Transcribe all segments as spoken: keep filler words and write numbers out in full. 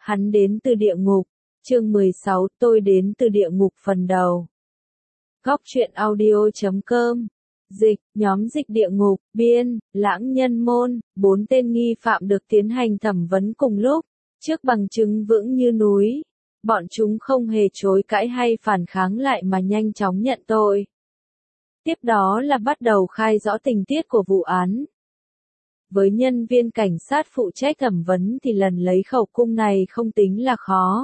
Hắn đến từ địa ngục. Chương mười sáu, tôi đến từ địa ngục phần đầu. Góc truyện audio chấm com. Dịch, nhóm dịch địa ngục, biên, lãng nhân môn, bốn tên nghi phạm được tiến hành thẩm vấn cùng lúc, trước bằng chứng vững như núi. Bọn chúng không hề chối cãi hay phản kháng lại mà nhanh chóng nhận tội. Tiếp đó là bắt đầu khai rõ tình tiết của vụ án. Với nhân viên cảnh sát phụ trách thẩm vấn thì lần lấy khẩu cung này không tính là khó.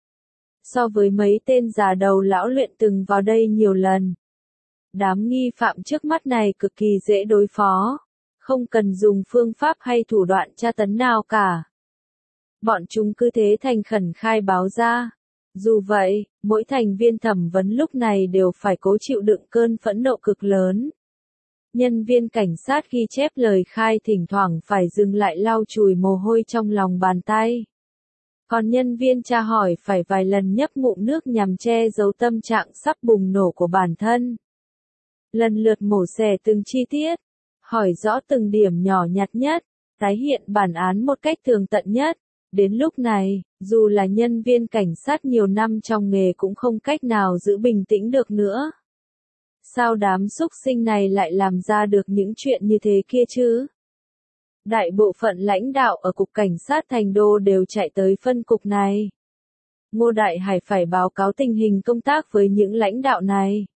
So với mấy tên già đầu lão luyện từng vào đây nhiều lần, đám nghi phạm trước mắt này cực kỳ dễ đối phó, không cần dùng phương pháp hay thủ đoạn tra tấn nào cả. Bọn chúng cứ thế thành khẩn khai báo ra. Dù vậy, mỗi thành viên thẩm vấn lúc này đều phải cố chịu đựng cơn phẫn nộ cực lớn. Nhân viên cảnh sát ghi chép lời khai thỉnh thoảng phải dừng lại lau chùi mồ hôi trong lòng bàn tay. Còn nhân viên tra hỏi phải vài lần nhấp ngụm nước nhằm che giấu tâm trạng sắp bùng nổ của bản thân. Lần lượt mổ xẻ từng chi tiết, hỏi rõ từng điểm nhỏ nhặt nhất, tái hiện bản án một cách tường tận nhất. Đến lúc này, dù là nhân viên cảnh sát nhiều năm trong nghề cũng không cách nào giữ bình tĩnh được nữa. Sao đám xúc sinh này lại làm ra được những chuyện như thế kia chứ? Đại bộ phận lãnh đạo ở Cục Cảnh sát Thành Đô đều chạy tới phân cục này. Ngô Đại Hải phải báo cáo tình hình công tác với những lãnh đạo này.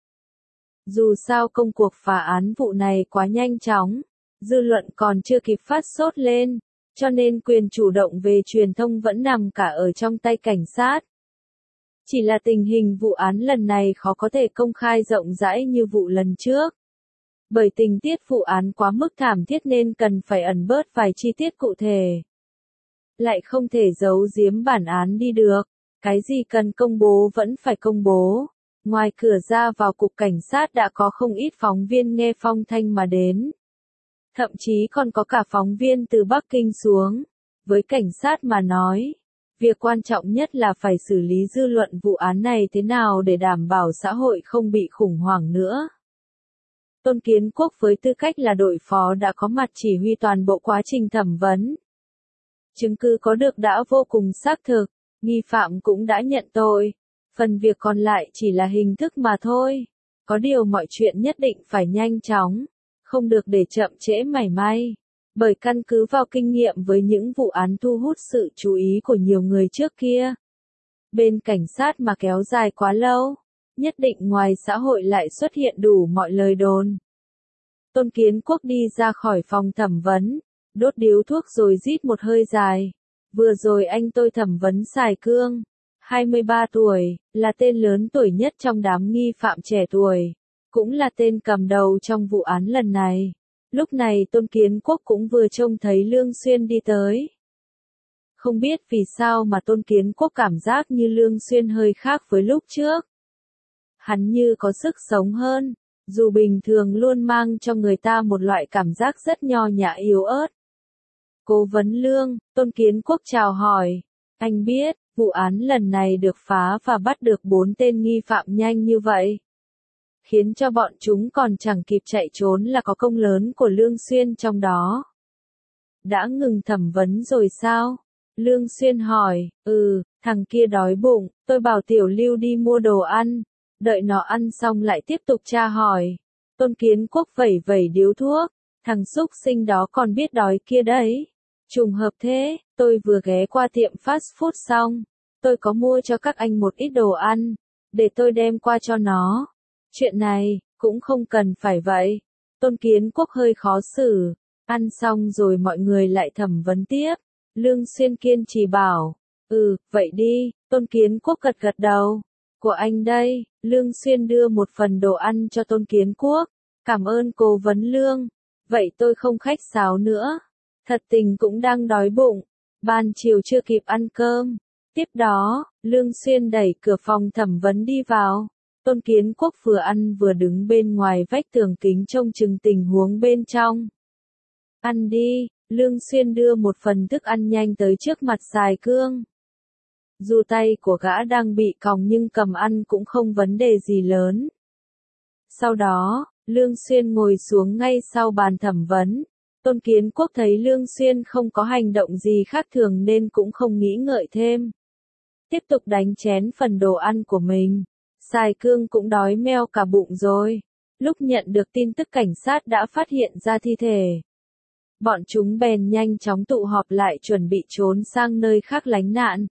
Dù sao công cuộc phá án vụ này quá nhanh chóng, dư luận còn chưa kịp phát sốt lên, cho nên quyền chủ động về truyền thông vẫn nằm cả ở trong tay cảnh sát. Chỉ là tình hình vụ án lần này khó có thể công khai rộng rãi như vụ lần trước. Bởi tình tiết vụ án quá mức thảm thiết nên cần phải ẩn bớt vài chi tiết cụ thể. Lại không thể giấu giếm bản án đi được, cái gì cần công bố vẫn phải công bố. Ngoài cửa ra vào Cục Cảnh sát đã có không ít phóng viên nghe phong thanh mà đến. Thậm chí còn có cả phóng viên từ Bắc Kinh xuống. Với cảnh sát mà nói, việc quan trọng nhất là phải xử lý dư luận vụ án này thế nào để đảm bảo xã hội không bị khủng hoảng nữa. Tôn Kiến Quốc với tư cách là đội phó đã có mặt chỉ huy toàn bộ quá trình thẩm vấn. Chứng cứ có được đã vô cùng xác thực, nghi phạm cũng đã nhận tội. Phần việc còn lại chỉ là hình thức mà thôi. Có điều mọi chuyện nhất định phải nhanh chóng, không được để chậm trễ mảy may. Bởi căn cứ vào kinh nghiệm với những vụ án thu hút sự chú ý của nhiều người trước kia. Bên cảnh sát mà kéo dài quá lâu, nhất định ngoài xã hội lại xuất hiện đủ mọi lời đồn. Tôn Kiến Quốc đi ra khỏi phòng thẩm vấn, đốt điếu thuốc rồi rít một hơi dài. Vừa rồi anh tôi thẩm vấn Sài Cương, hai mươi ba tuổi, là tên lớn tuổi nhất trong đám nghi phạm trẻ tuổi, cũng là tên cầm đầu trong vụ án lần này. Lúc này Tôn Kiến Quốc cũng vừa trông thấy Lương Xuyên đi tới. Không biết vì sao mà Tôn Kiến Quốc cảm giác như Lương Xuyên hơi khác với lúc trước. Hắn như có sức sống hơn, dù bình thường luôn mang cho người ta một loại cảm giác rất nho nhã yếu ớt. Cố vấn Lương, Tôn Kiến Quốc chào hỏi. Anh biết, vụ án lần này được phá và bắt được bốn tên nghi phạm nhanh như vậy. Khiến cho bọn chúng còn chẳng kịp chạy trốn là có công lớn của Lương Xuyên trong đó. Đã ngừng thẩm vấn rồi sao? Lương Xuyên hỏi, ừ, thằng kia đói bụng, tôi bảo Tiểu Lưu đi mua đồ ăn, đợi nó ăn xong lại tiếp tục tra hỏi. Tôn Kiến Quốc vẩy vẩy điếu thuốc, thằng xúc sinh đó còn biết đói kia đấy. Trùng hợp thế, tôi vừa ghé qua tiệm fast food xong, tôi có mua cho các anh một ít đồ ăn, để tôi đem qua cho nó. Chuyện này, cũng không cần phải vậy. Tôn Kiến Quốc hơi khó xử. Ăn xong rồi mọi người lại thẩm vấn tiếp. Lương Xuyên kiên trì bảo. Ừ, vậy đi. Tôn Kiến Quốc gật gật đầu. Của anh đây. Lương Xuyên đưa một phần đồ ăn cho Tôn Kiến Quốc. Cảm ơn cố vấn Lương. Vậy tôi không khách sáo nữa. Thật tình cũng đang đói bụng. Ban chiều chưa kịp ăn cơm. Tiếp đó, Lương Xuyên đẩy cửa phòng thẩm vấn đi vào. Tôn Kiến Quốc vừa ăn vừa đứng bên ngoài vách tường kính trông chừng tình huống bên trong. Ăn đi, Lương Xuyên đưa một phần thức ăn nhanh tới trước mặt Sài Cương. Dù tay của gã đang bị còng nhưng cầm ăn cũng không vấn đề gì lớn. Sau đó, Lương Xuyên ngồi xuống ngay sau bàn thẩm vấn, Tôn Kiến Quốc thấy Lương Xuyên không có hành động gì khác thường nên cũng không nghĩ ngợi thêm. Tiếp tục đánh chén phần đồ ăn của mình. Sài Cương cũng đói meo cả bụng rồi. Lúc nhận được tin tức cảnh sát đã phát hiện ra thi thể, bọn chúng bèn nhanh chóng tụ họp lại chuẩn bị trốn sang nơi khác lánh nạn.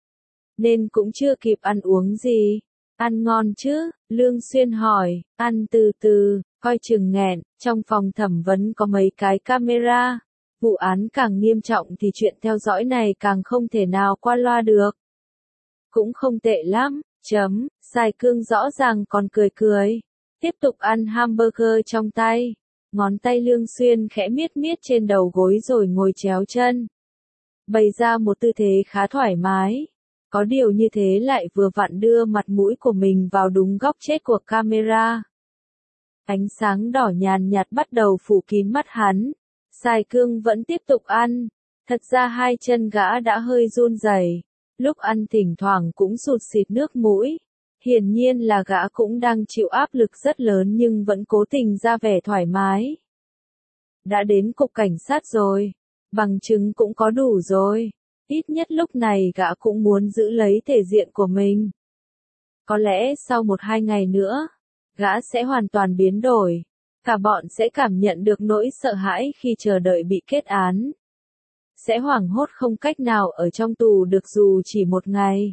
Nên cũng chưa kịp ăn uống gì. Ăn ngon chứ? Lương Xuyên hỏi. Ăn từ từ, coi chừng nghẹn. Trong phòng thẩm vấn có mấy cái camera. Vụ án càng nghiêm trọng thì chuyện theo dõi này càng không thể nào qua loa được. Cũng không tệ lắm, chấm. Sài Cương rõ ràng còn cười cười. Tiếp tục ăn hamburger trong tay. Ngón tay Lương Xuyên khẽ miết miết trên đầu gối rồi ngồi chéo chân. Bày ra một tư thế khá thoải mái. Có điều như thế lại vừa vặn đưa mặt mũi của mình vào đúng góc chết của camera. Ánh sáng đỏ nhàn nhạt bắt đầu phủ kín mắt hắn. Sài Cương vẫn tiếp tục ăn. Thật ra hai chân gã đã hơi run rẩy. Lúc ăn thỉnh thoảng cũng sụt sịt nước mũi. Hiển nhiên là gã cũng đang chịu áp lực rất lớn nhưng vẫn cố tình ra vẻ thoải mái. Đã đến cục cảnh sát rồi. Bằng chứng cũng có đủ rồi. Ít nhất lúc này gã cũng muốn giữ lấy thể diện của mình. Có lẽ sau một hai ngày nữa, gã sẽ hoàn toàn biến đổi. Cả bọn sẽ cảm nhận được nỗi sợ hãi khi chờ đợi bị kết án. Sẽ hoảng hốt không cách nào ở trong tù được dù chỉ một ngày.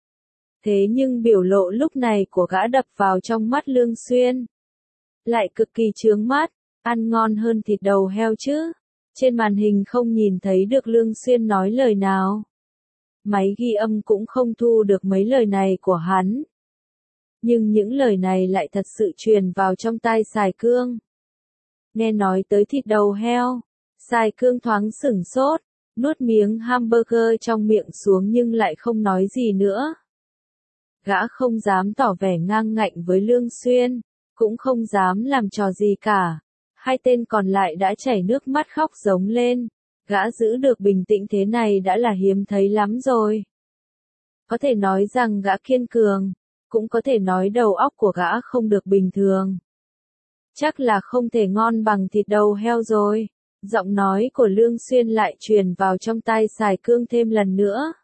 Thế nhưng biểu lộ lúc này của gã đập vào trong mắt Lương Xuyên. Lại cực kỳ chướng mắt, ăn ngon hơn thịt đầu heo chứ. Trên màn hình không nhìn thấy được Lương Xuyên nói lời nào. Máy ghi âm cũng không thu được mấy lời này của hắn. Nhưng những lời này lại thật sự truyền vào trong tai Sài Cương. Nghe nói tới thịt đầu heo, Sài Cương thoáng sửng sốt, nuốt miếng hamburger trong miệng xuống nhưng lại không nói gì nữa. Gã không dám tỏ vẻ ngang ngạnh với Lương Xuyên, cũng không dám làm trò gì cả. Hai tên còn lại đã chảy nước mắt khóc giống lên. Gã giữ được bình tĩnh thế này đã là hiếm thấy lắm rồi. Có thể nói rằng gã kiên cường, cũng có thể nói đầu óc của gã không được bình thường. Chắc là không thể ngon bằng thịt đầu heo rồi. Giọng nói của Lương Xuyên lại truyền vào trong tai Sài Cương thêm lần nữa.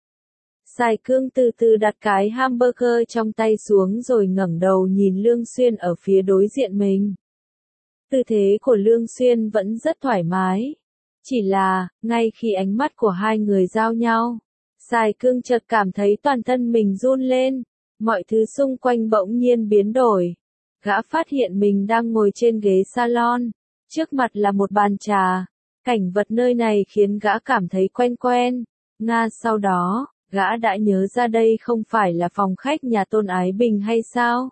Sài Cương từ từ đặt cái hamburger trong tay xuống rồi ngẩng đầu nhìn Lương Xuyên ở phía đối diện mình. Tư thế của Lương Xuyên vẫn rất thoải mái. Chỉ là, ngay khi ánh mắt của hai người giao nhau, Sài Cương chợt cảm thấy toàn thân mình run lên. Mọi thứ xung quanh bỗng nhiên biến đổi. Gã phát hiện mình đang ngồi trên ghế salon. Trước mặt là một bàn trà. Cảnh vật nơi này khiến gã cảm thấy quen quen. Nga sau đó, gã đã nhớ ra đây không phải là phòng khách nhà Tôn Ái Bình hay sao?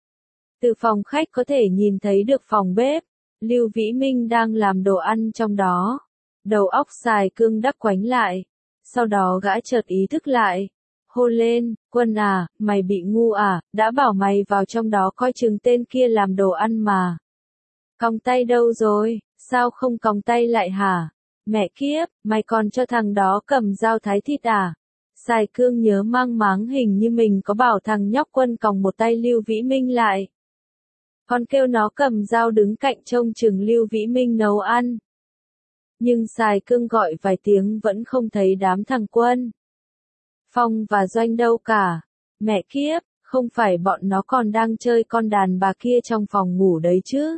Từ phòng khách có thể nhìn thấy được phòng bếp. Lưu Vĩ Minh đang làm đồ ăn trong đó. Đầu óc Sài Cương đắc quánh lại. Sau đó gã chợt ý thức lại. Hô lên, Quân à, mày bị ngu à, đã bảo mày vào trong đó coi chừng tên kia làm đồ ăn mà. Còng tay đâu rồi, sao không còng tay lại hả? Mẹ kiếp, mày còn cho thằng đó cầm dao thái thịt à? Sài Cương nhớ mang máng hình như mình có bảo thằng nhóc Quân còng một tay Lưu Vĩ Minh lại. Còn kêu nó cầm dao đứng cạnh trông chừng Lưu Vĩ Minh nấu ăn. Nhưng Sài Cương gọi vài tiếng vẫn không thấy đám thằng Quân, Phong và Doanh đâu cả. Mẹ kiếp, không phải bọn nó còn đang chơi con đàn bà kia trong phòng ngủ đấy chứ.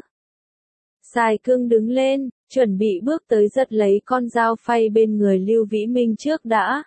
Sài Cương đứng lên, chuẩn bị bước tới giật lấy con dao phay bên người Lưu Vĩ Minh trước đã.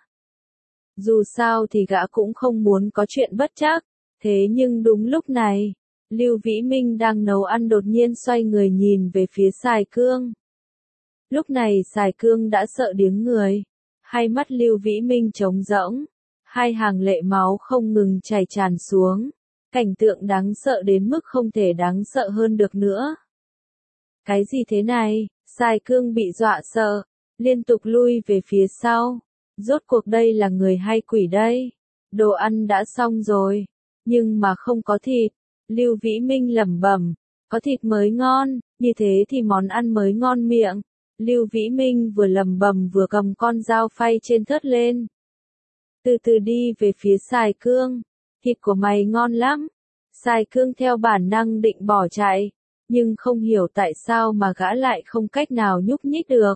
Dù sao thì gã cũng không muốn có chuyện bất trắc, thế nhưng đúng lúc này, Lưu Vĩ Minh đang nấu ăn đột nhiên xoay người nhìn về phía Sài Cương. Lúc này Sài Cương đã sợ điếng người, hai mắt Lưu Vĩ Minh trống rỗng, hai hàng lệ máu không ngừng chảy tràn xuống, cảnh tượng đáng sợ đến mức không thể đáng sợ hơn được nữa. Cái gì thế này? Sài Cương bị dọa sợ, liên tục lui về phía sau. Rốt cuộc đây là người hay quỷ đây? Đồ ăn đã xong rồi, nhưng mà không có thịt. Lưu Vĩ Minh lẩm bẩm, có thịt mới ngon, như thế thì món ăn mới ngon miệng. Lưu Vĩ Minh vừa lẩm bẩm vừa cầm con dao phay trên thớt lên. Từ từ đi về phía Sài Cương, thịt của mày ngon lắm. Sài Cương theo bản năng định bỏ chạy, nhưng không hiểu tại sao mà gã lại không cách nào nhúc nhích được.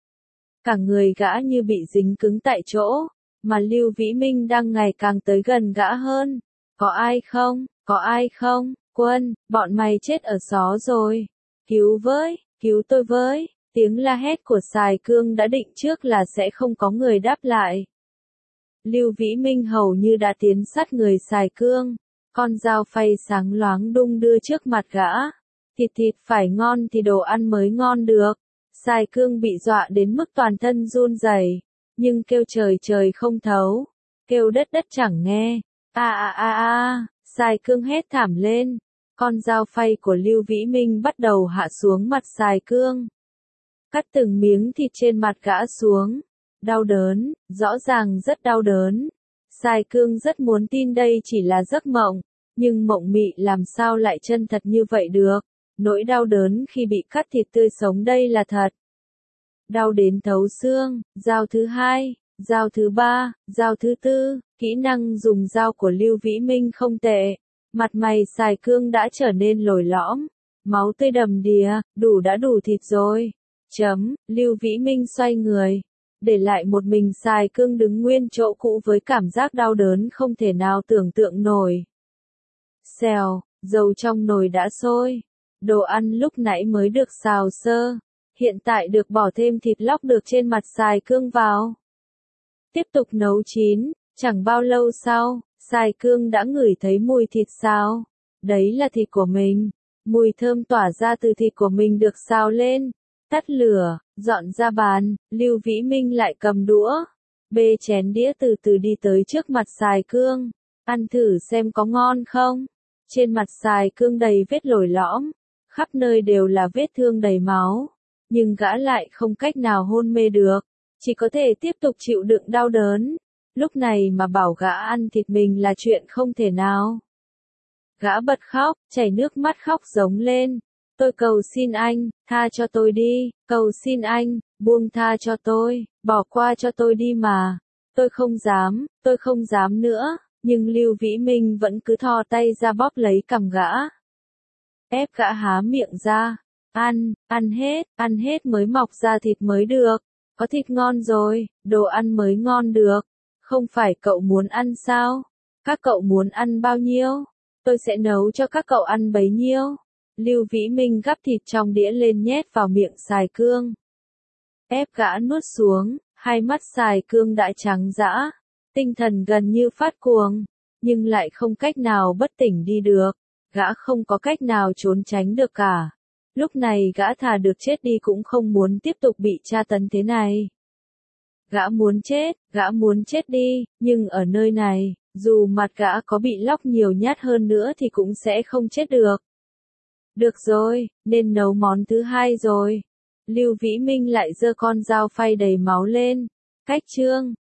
Cả người gã như bị dính cứng tại chỗ, mà Lưu Vĩ Minh đang ngày càng tới gần gã hơn. Có ai không? Có ai không? Quân, bọn mày chết ở xó rồi. Cứu với, cứu tôi với. Tiếng la hét của Sài Cương đã định trước là sẽ không có người đáp lại. Lưu Vĩ Minh hầu như đã tiến sát người Sài Cương. Con dao phay sáng loáng đung đưa trước mặt gã. Thịt thịt phải ngon thì đồ ăn mới ngon được. Sài Cương bị dọa đến mức toàn thân run rẩy, nhưng kêu trời trời không thấu, kêu đất đất chẳng nghe. A a a a, Sài Cương hét thảm lên. Con dao phay của Lưu Vĩ Minh bắt đầu hạ xuống mặt Sài Cương. Cắt từng miếng thịt trên mặt gã xuống. Đau đớn, rõ ràng rất đau đớn. Sài Cương rất muốn tin đây chỉ là giấc mộng, nhưng mộng mị làm sao lại chân thật như vậy được. Nỗi đau đớn khi bị cắt thịt tươi sống đây là thật. Đau đến thấu xương, dao thứ hai, dao thứ ba, dao thứ tư, kỹ năng dùng dao của Lưu Vĩ Minh không tệ. Mặt mày Sài Cương đã trở nên lồi lõm, máu tươi đầm đìa, đủ đã đủ thịt rồi. Chấm, Lưu Vĩ Minh xoay người, để lại một mình Sài Cương đứng nguyên chỗ cũ với cảm giác đau đớn không thể nào tưởng tượng nổi. Xèo, dầu trong nồi đã sôi. Đồ ăn lúc nãy mới được xào sơ, hiện tại được bỏ thêm thịt lóc được trên mặt Sài Cương vào. Tiếp tục nấu chín, chẳng bao lâu sau, Sài Cương đã ngửi thấy mùi thịt xào. Đấy là thịt của mình, mùi thơm tỏa ra từ thịt của mình được xào lên. Tắt lửa, dọn ra bàn, Lưu Vĩ Minh lại cầm đũa, bê chén đĩa từ từ đi tới trước mặt Sài Cương. Ăn thử xem có ngon không? Trên mặt Sài Cương đầy vết lồi lõm, khắp nơi đều là vết thương đầy máu, nhưng gã lại không cách nào hôn mê được, chỉ có thể tiếp tục chịu đựng đau đớn. Lúc này mà bảo gã ăn thịt mình là chuyện không thể nào. Gã bật khóc, chảy nước mắt khóc giống lên. Tôi cầu xin anh, tha cho tôi đi, cầu xin anh, buông tha cho tôi, bỏ qua cho tôi đi mà. Tôi không dám, tôi không dám nữa, nhưng Lưu Vĩ Minh vẫn cứ thò tay ra bóp lấy cằm gã. Ép gã há miệng ra, ăn, ăn hết, ăn hết mới mọc ra thịt mới được. Có thịt ngon rồi, đồ ăn mới ngon được. Không phải cậu muốn ăn sao? Các cậu muốn ăn bao nhiêu? Tôi sẽ nấu cho các cậu ăn bấy nhiêu. Lưu Vĩ Minh gắp thịt trong đĩa lên nhét vào miệng Sài Cương. Ép gã nuốt xuống, hai mắt Sài Cương đã trắng dã, tinh thần gần như phát cuồng, nhưng lại không cách nào bất tỉnh đi được. Gã không có cách nào trốn tránh được cả. Lúc này gã thà được chết đi cũng không muốn tiếp tục bị tra tấn thế này. Gã muốn chết, gã muốn chết đi, nhưng ở nơi này, dù mặt gã có bị lóc nhiều nhát hơn nữa thì cũng sẽ không chết được. Được rồi, nên nấu món thứ hai rồi. Lưu Vĩ Minh lại giơ con dao phay đầy máu lên. Cách chương